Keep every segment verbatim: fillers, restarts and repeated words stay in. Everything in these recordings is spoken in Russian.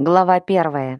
Глава первая.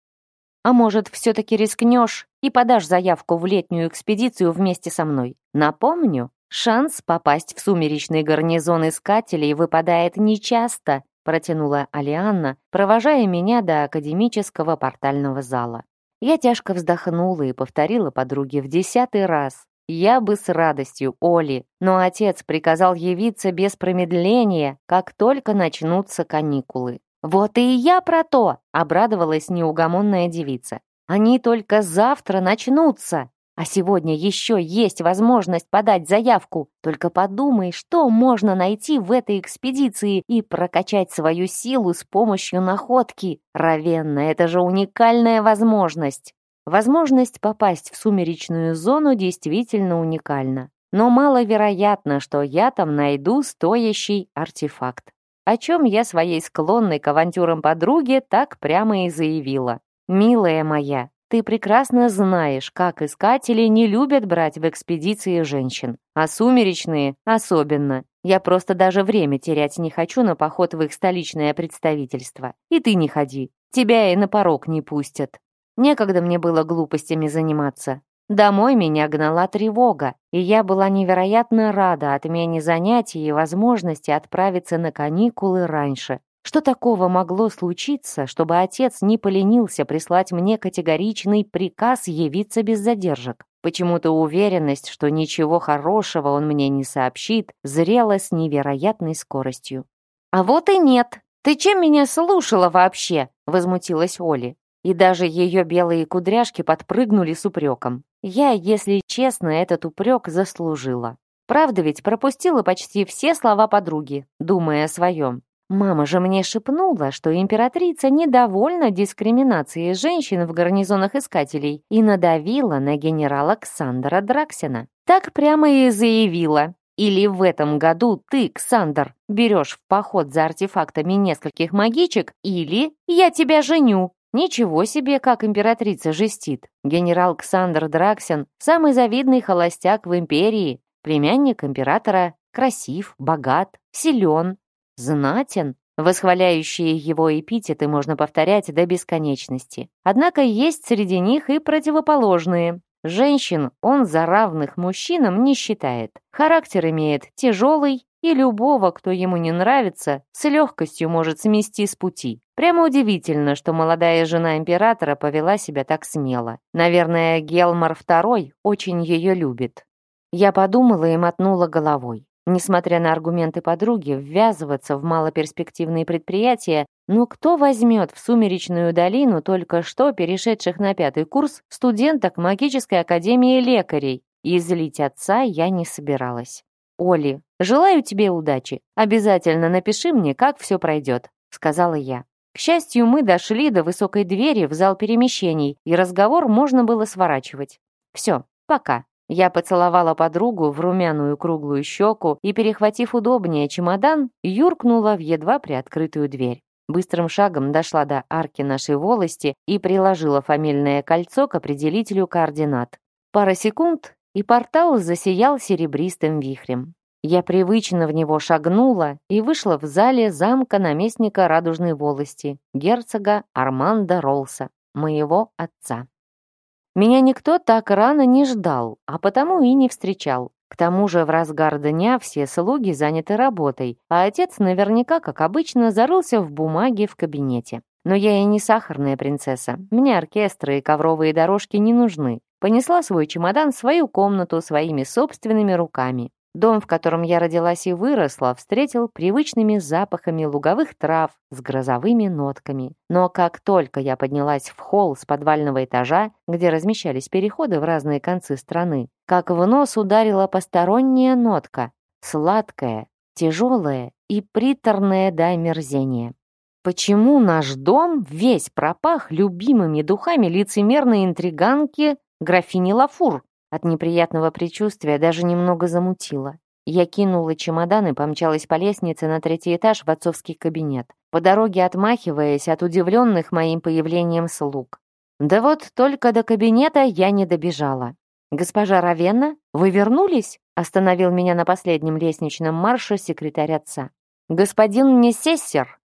А может, все-таки рискнешь и подашь заявку в летнюю экспедицию вместе со мной? Напомню, шанс попасть в сумеречный гарнизон искателей выпадает нечасто, протянула Алианна, провожая меня до академического портального зала. Я тяжко вздохнула и повторила подруге в десятый раз. Я бы с радостью, Оли, но отец приказал явиться без промедления, как только начнутся каникулы. «Вот и я про то!» — обрадовалась неугомонная девица. «Они только завтра начнутся, а сегодня еще есть возможность подать заявку. Только подумай, что можно найти в этой экспедиции и прокачать свою силу с помощью находки. Равенна, это же уникальная возможность!» Возможность попасть в сумеречную зону действительно уникальна, но маловероятно, что я там найду стоящий артефакт. О чем я своей склонной к авантюрам подруге так прямо и заявила. «Милая моя, ты прекрасно знаешь, как искатели не любят брать в экспедиции женщин, а сумеречные особенно. Я просто даже время терять не хочу на поход в их столичное представительство. И ты не ходи, тебя и на порог не пустят». Некогда мне было глупостями заниматься. Домой меня гнала тревога, и я была невероятно рада отмене занятий и возможности отправиться на каникулы раньше. Что такого могло случиться, чтобы отец не поленился прислать мне категоричный приказ явиться без задержек? Почему-то уверенность, что ничего хорошего он мне не сообщит, зрела с невероятной скоростью. «А вот и нет! Ты чем меня слушала вообще?» — возмутилась Оли. И даже ее белые кудряшки подпрыгнули с упреком. Я, если честно, этот упрек заслужила. Правда ведь пропустила почти все слова подруги, думая о своем. Мама же мне шепнула, что императрица недовольна дискриминацией женщин в гарнизонах искателей и надавила на генерала Ксандера Драксена. Так прямо и заявила. Или в этом году ты, Ксандер, берешь в поход за артефактами нескольких магичек, или я тебя женю. Ничего себе, как императрица жестит. Генерал Ксандер Драксен – самый завидный холостяк в империи, племянник императора, красив, богат, силен, знатен. Восхваляющие его эпитеты можно повторять до бесконечности. Однако есть среди них и противоположные. Женщин он за равных мужчинам не считает. Характер имеет тяжелый, и любого, кто ему не нравится, с легкостью может смести с пути. Прямо удивительно, что молодая жена императора повела себя так смело. Наверное, Гелмар второй очень ее любит. Я подумала и мотнула головой. Несмотря на аргументы подруги, ввязываться в малоперспективные предприятия, ну кто возьмет в Сумеречную долину только что перешедших на пятый курс студенток магической академии лекарей? И злить отца я не собиралась. «Оли, желаю тебе удачи. Обязательно напиши мне, как все пройдет», — сказала я. К счастью, мы дошли до высокой двери в зал перемещений, и разговор можно было сворачивать. «Все, пока». Я поцеловала подругу в румяную круглую щеку и, перехватив удобнее чемодан, юркнула в едва приоткрытую дверь. Быстрым шагом дошла до арки нашей волости и приложила фамильное кольцо к определителю координат. Пара секунд, и портал засиял серебристым вихрем. Я привычно в него шагнула и вышла в зале замка наместника Радужной волости, герцога Армандо Ролса, моего отца. Меня никто так рано не ждал, а потому и не встречал. К тому же в разгар дня все слуги заняты работой, а отец наверняка, как обычно, зарылся в бумаге в кабинете. Но я и не сахарная принцесса, мне оркестры и ковровые дорожки не нужны. Понесла свой чемодан в свою комнату своими собственными руками. Дом, в котором я родилась и выросла, встретил привычными запахами луговых трав с грозовыми нотками. Но как только я поднялась в холл с подвального этажа, где размещались переходы в разные концы страны, как в нос ударила посторонняя нотка, сладкая, тяжелая и приторная до омерзения. Почему наш дом весь пропах любимыми духами лицемерной интриганки графини Лафур? От неприятного предчувствия даже немного замутило. Я кинула чемодан и помчалась по лестнице на третий этаж в отцовский кабинет, по дороге отмахиваясь от удивленных моим появлением слуг. Да вот только до кабинета я не добежала. «Госпожа Равенна, вы вернулись?» остановил меня на последнем лестничном марше секретарь отца. «Господин Несессер,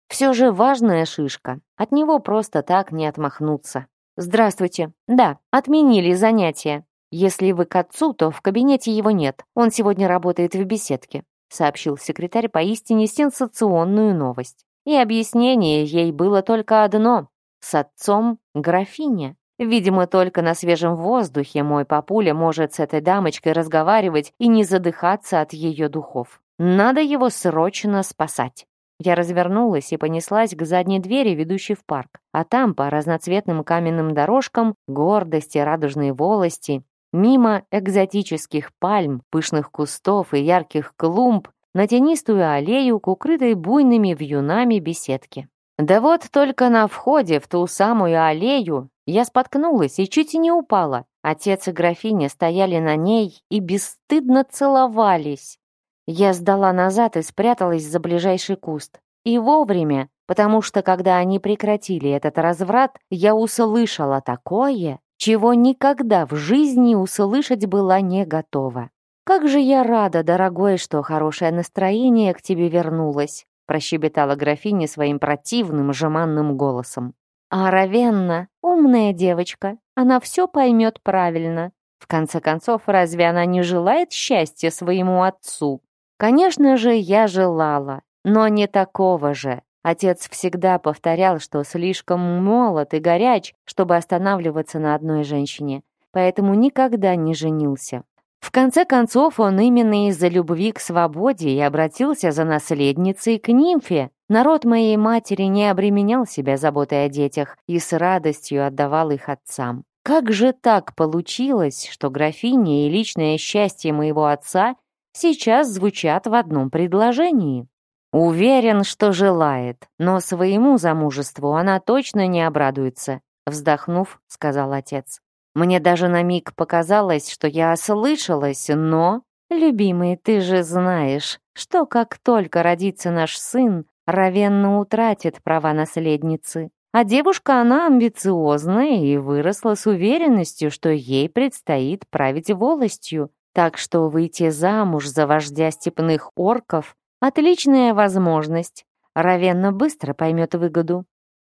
Все же важная шишка. От него просто так не отмахнуться. «Здравствуйте. Да, отменили занятия. Если вы к отцу, то в кабинете его нет. Он сегодня работает в беседке», сообщил секретарь поистине сенсационную новость. И объяснение ей было только одно. С отцом графиня. Видимо, только на свежем воздухе мой папуля может с этой дамочкой разговаривать и не задыхаться от ее духов. Надо его срочно спасать. Я развернулась и понеслась к задней двери, ведущей в парк. А там, по разноцветным каменным дорожкам, гордости, радужные волости, мимо экзотических пальм, пышных кустов и ярких клумб, на тенистую аллею к укрытой буйными вьюнами беседке. Да вот только на входе в ту самую аллею я споткнулась и чуть не упала. Отец и графиня стояли на ней и бесстыдно целовались. Я сдала назад и спряталась за ближайший куст. И вовремя, потому что, когда они прекратили этот разврат, я услышала такое, чего никогда в жизни услышать была не готова. «Как же я рада, дорогой, что хорошее настроение к тебе вернулось», прощебетала графиня своим противным, жеманным голосом. «А Равенна умная девочка, она все поймет правильно. В конце концов, разве она не желает счастья своему отцу?» Конечно же, я желала, но не такого же. Отец всегда повторял, что слишком молод и горяч, чтобы останавливаться на одной женщине, поэтому никогда не женился. В конце концов, он именно из-за любви к свободе и обратился за наследницей к нимфе. Народ моей матери не обременял себя заботой о детях и с радостью отдавал их отцам. Как же так получилось, что графиня и личное счастье моего отца сейчас звучат в одном предложении? Уверен, что желает, но своему замужеству она точно не обрадуется, вздохнув, сказал отец. Мне даже на миг показалось, что я ослышалась, но... Любимый, ты же знаешь, что как только родится наш сын, Равенна утратит права наследницы. А девушка она амбициозная и выросла с уверенностью, что ей предстоит править волостью. Так что выйти замуж за вождя степных орков — отличная возможность. Равенна быстро поймет выгоду.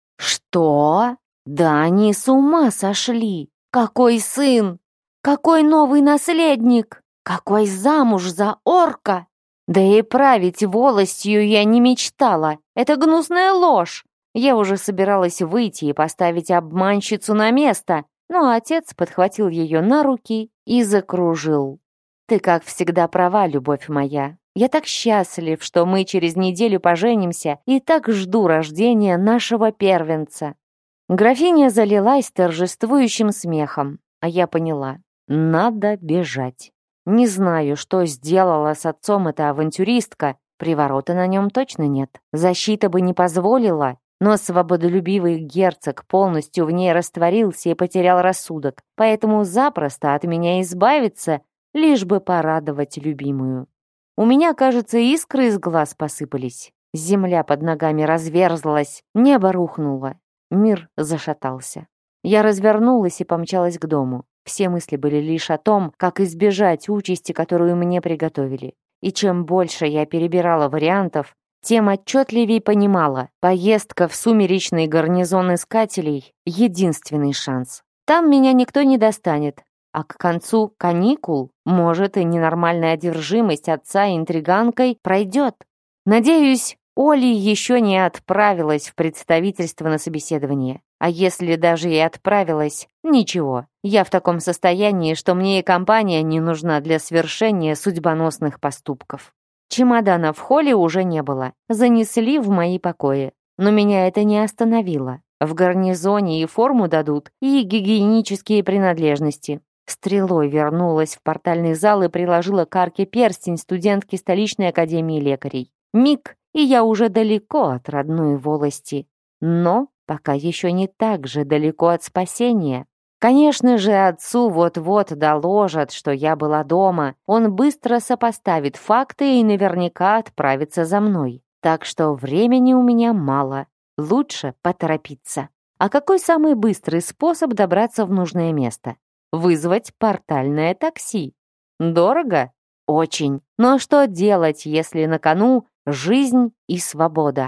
Что? Да они с ума сошли! Какой сын? Какой новый наследник? Какой замуж за орка? Да и править волостью я не мечтала. Это гнусная ложь. Я уже собиралась выйти и поставить обманщицу на место, но отец подхватил ее на руки и закружил. Ты, как всегда, права, любовь моя. Я так счастлив, что мы через неделю поженимся, и так жду рождения нашего первенца. Графиня залилась торжествующим смехом, а я поняла — надо бежать. Не знаю, что сделала с отцом эта авантюристка, приворота на нем точно нет. Защита бы не позволила, но свободолюбивый герцог полностью в ней растворился и потерял рассудок, поэтому запросто от меня избавиться, лишь бы порадовать любимую. У меня, кажется, искры из глаз посыпались. Земля под ногами разверзлась, небо рухнуло. Мир зашатался. Я развернулась и помчалась к дому. Все мысли были лишь о том, как избежать участи, которую мне приготовили. И чем больше я перебирала вариантов, тем отчетливее понимала, поездка в сумеречный гарнизон искателей — единственный шанс. Там меня никто не достанет, а к концу каникул, может, и ненормальная одержимость отца интриганкой пройдет. Надеюсь, Оля еще не отправилась в представительство на собеседование. А если даже и отправилась, ничего. Я в таком состоянии, что мне и компания не нужна для свершения судьбоносных поступков. Чемодана в холле уже не было. Занесли в мои покои. Но меня это не остановило. В гарнизоне и форму дадут, и гигиенические принадлежности. Стрелой вернулась в портальный зал и приложила к арке перстень студентки столичной академии лекарей. Миг, и я уже далеко от родной волости. Но пока еще не так же далеко от спасения. Конечно же, отцу вот-вот доложат, что я была дома. Он быстро сопоставит факты и наверняка отправится за мной. Так что времени у меня мало. Лучше поторопиться. А какой самый быстрый способ добраться в нужное место? Вызвать портальное такси. Дорого? Очень. Но что делать, если на кону жизнь и свобода?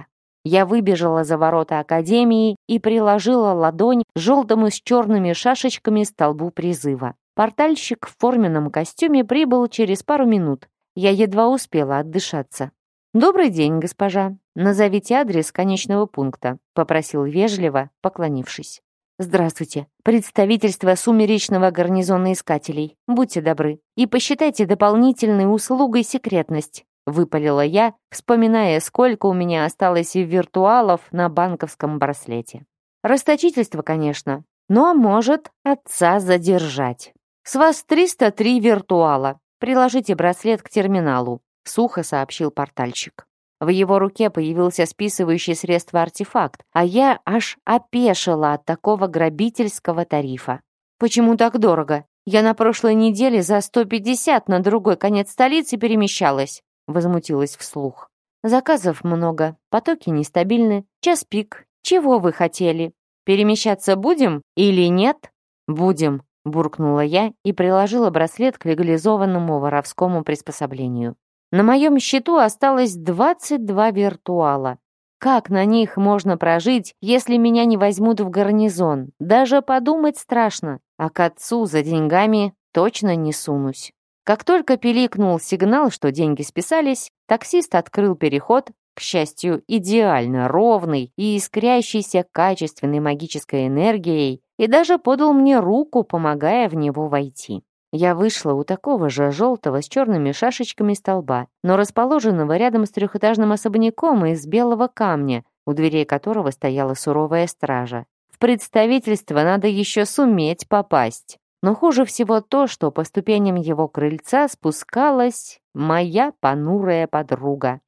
Я выбежала за ворота академии и приложила ладонь желтому с черными шашечками столбу призыва. Портальщик в форменном костюме прибыл через пару минут. Я едва успела отдышаться. «Добрый день, госпожа. Назовите адрес конечного пункта», — попросил вежливо, поклонившись. «Здравствуйте. Представительство сумеречного гарнизона искателей. Будьте добры. И посчитайте дополнительной услугой секретность», — выпалила я, вспоминая, сколько у меня осталось виртуалов на банковском браслете. Расточительство, конечно, но может отца задержать. «С вас триста три виртуала. Приложите браслет к терминалу», — сухо сообщил портальщик. В его руке появился списывающий средства артефакт, а я аж опешила от такого грабительского тарифа. «Почему так дорого? Я на прошлой неделе за сто пятьдесят на другой конец столицы перемещалась», — возмутилась вслух. «Заказов много, потоки нестабильны, час пик. Чего вы хотели? Перемещаться будем или нет?» «Будем», — буркнула я и приложила браслет к легализованному воровскому приспособлению. На моем счету осталось двадцать два виртуала. Как на них можно прожить, если меня не возьмут в гарнизон? Даже подумать страшно. А к отцу за деньгами точно не сунусь. Как только пиликнул сигнал, что деньги списались, таксист открыл переход, к счастью, идеально ровный и искрящийся качественной магической энергией, и даже подал мне руку, помогая в него войти. Я вышла у такого же желтого с черными шашечками столба, но расположенного рядом с трехэтажным особняком из белого камня, у дверей которого стояла суровая стража. В представительство надо еще суметь попасть. Но хуже всего то, что по ступеням его крыльца спускалась моя понурая подруга.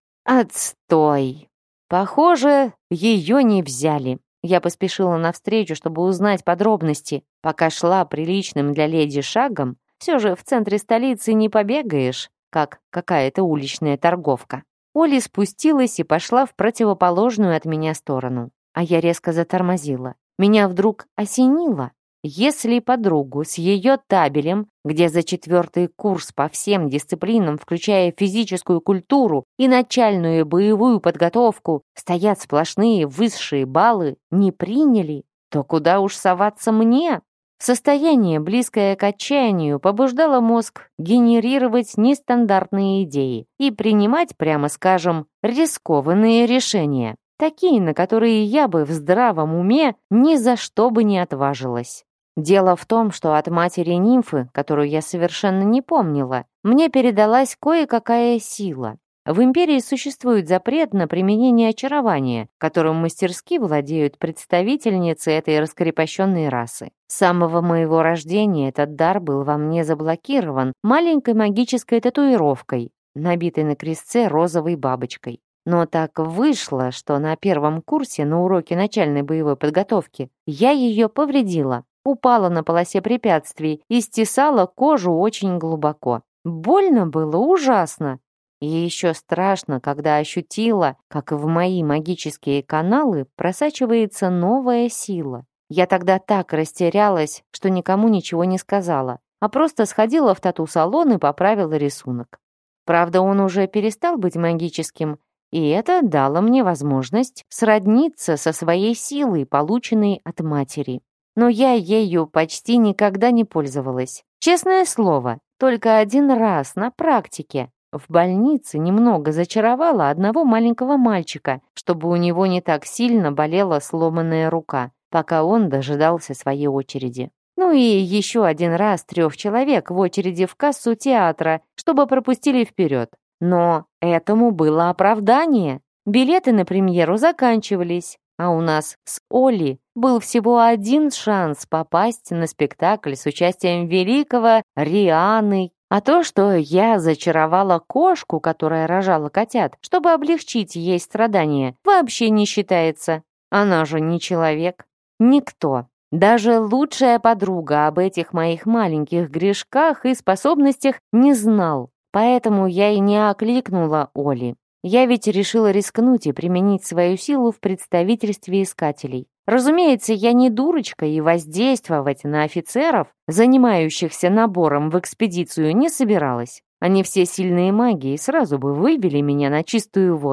Отстой! Похоже, ее не взяли. Я поспешила навстречу, чтобы узнать подробности. Пока шла приличным для леди шагом, все же в центре столицы не побегаешь, как какая-то уличная торговка. Оля спустилась и пошла в противоположную от меня сторону. А я резко затормозила. Меня вдруг осенило. Если подругу с ее табелем, где за четвертый курс по всем дисциплинам, включая физическую культуру и начальную боевую подготовку, стоят сплошные высшие баллы, не приняли, то куда уж соваться мне? Состояние, близкое к отчаянию, побуждало мозг генерировать нестандартные идеи и принимать, прямо скажем, рискованные решения, такие, на которые я бы в здравом уме ни за что бы не отважилась. Дело в том, что от матери-нимфы, которую я совершенно не помнила, мне передалась кое-какая сила. В империи существует запрет на применение очарования, которым мастерски владеют представительницы этой раскрепощенной расы. С самого моего рождения этот дар был во мне заблокирован маленькой магической татуировкой, набитой на крестце розовой бабочкой. Но так вышло, что на первом курсе на уроке начальной боевой подготовки я ее повредила, упала на полосе препятствий и стесала кожу очень глубоко. Больно было ужасно. И еще страшно, когда ощутила, как в мои магические каналы просачивается новая сила. Я тогда так растерялась, что никому ничего не сказала, а просто сходила в тату-салон и поправила рисунок. Правда, он уже перестал быть магическим, и это дало мне возможность сродниться со своей силой, полученной от матери. Но я ею почти никогда не пользовалась. Честное слово, только один раз на практике. В больнице немного зачаровала одного маленького мальчика, чтобы у него не так сильно болела сломанная рука, пока он дожидался своей очереди. Ну и еще один раз трех человек в очереди в кассу театра, чтобы пропустили вперед. Но этому было оправдание. Билеты на премьеру заканчивались, а у нас с Олей был всего один шанс попасть на спектакль с участием великого Рианы. А то, что я зачаровала кошку, которая рожала котят, чтобы облегчить ей страдания, вообще не считается. Она же не человек. Никто. Даже лучшая подруга об этих моих маленьких грешках и способностях не знал. Поэтому я и не окликнула Оли. Я ведь решила рискнуть и применить свою силу в представительстве искателей. Разумеется, я не дурочка и воздействовать на офицеров, занимающихся набором в экспедицию, не собиралась. Они все сильные маги и сразу бы вывели меня на чистую воду.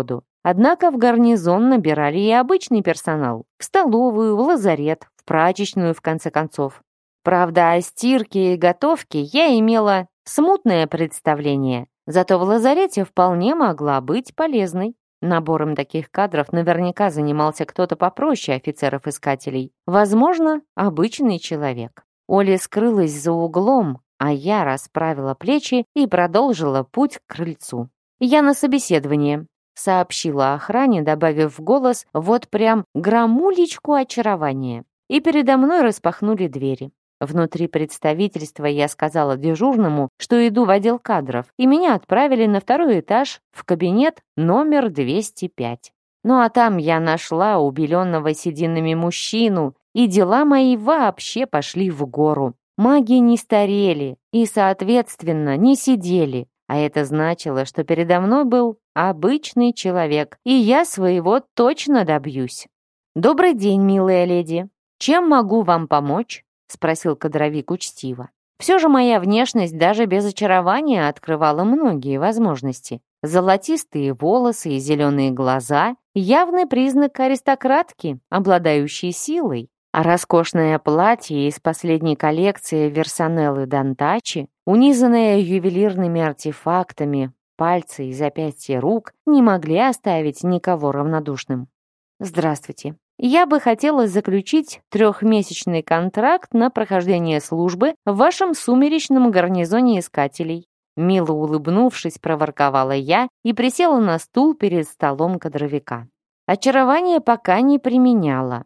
Однако в гарнизон набирали и обычный персонал. В столовую, в лазарет, в прачечную, в конце концов. Правда, о стирке и готовке я имела смутное представление, зато в лазарете вполне могла быть полезной. Набором таких кадров наверняка занимался кто-то попроще офицеров-искателей. Возможно, обычный человек. Оля скрылась за углом, а я расправила плечи и продолжила путь к крыльцу. «Я на собеседование», — сообщила охране, добавив в голос вот прям грамулечку очарования. И передо мной распахнули двери. Внутри представительства я сказала дежурному, что иду в отдел кадров, и меня отправили на второй этаж в кабинет номер двести пять. Ну а там я нашла убеленного сединами мужчину, и дела мои вообще пошли в гору. Маги не старели и, соответственно, не сидели, а это значило, что передо мной был обычный человек, и я своего точно добьюсь. «Добрый день, милая леди. Чем могу вам помочь?» — спросил кадровик учтиво. Все же моя внешность даже без очарования открывала многие возможности. Золотистые волосы и зеленые глаза — явный признак аристократки, обладающей силой. А роскошное платье из последней коллекции Версанеллы Дантачи, унизанное ювелирными артефактами, пальцы и запястья рук, не могли оставить никого равнодушным. «Здравствуйте. Я бы хотела заключить трехмесячный контракт на прохождение службы в вашем сумеречном гарнизоне искателей». Мило улыбнувшись, проворковала я и присела на стул перед столом кадровика. Очарование пока не применяла.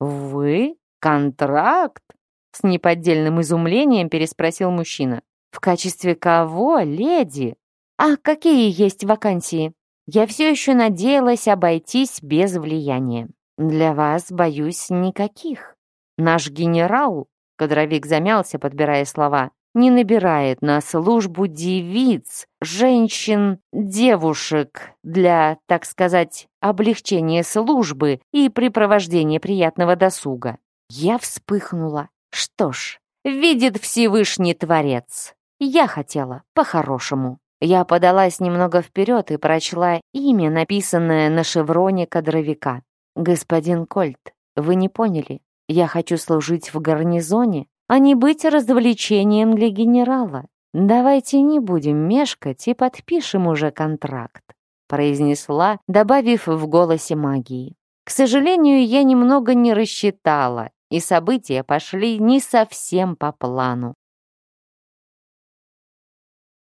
«Вы? Контракт?» С неподдельным изумлением переспросил мужчина. «В качестве кого, леди?» «А какие есть вакансии?» Я все еще надеялась обойтись без влияния. «Для вас, боюсь, никаких. Наш генерал», — кадровик замялся, подбирая слова, «не набирает на службу девиц, женщин, девушек для, так сказать, облегчения службы и препровождения приятного досуга». Я вспыхнула. Что ж, видит Всевышний Творец. Я хотела по-хорошему. Я подалась немного вперед и прочла имя, написанное на шевроне кадровика. «Господин Кольт, вы не поняли. Я хочу служить в гарнизоне, а не быть развлечением для генерала. Давайте не будем мешкать и подпишем уже контракт», произнесла, добавив в голосе магии. К сожалению, я немного не рассчитала, и события пошли не совсем по плану.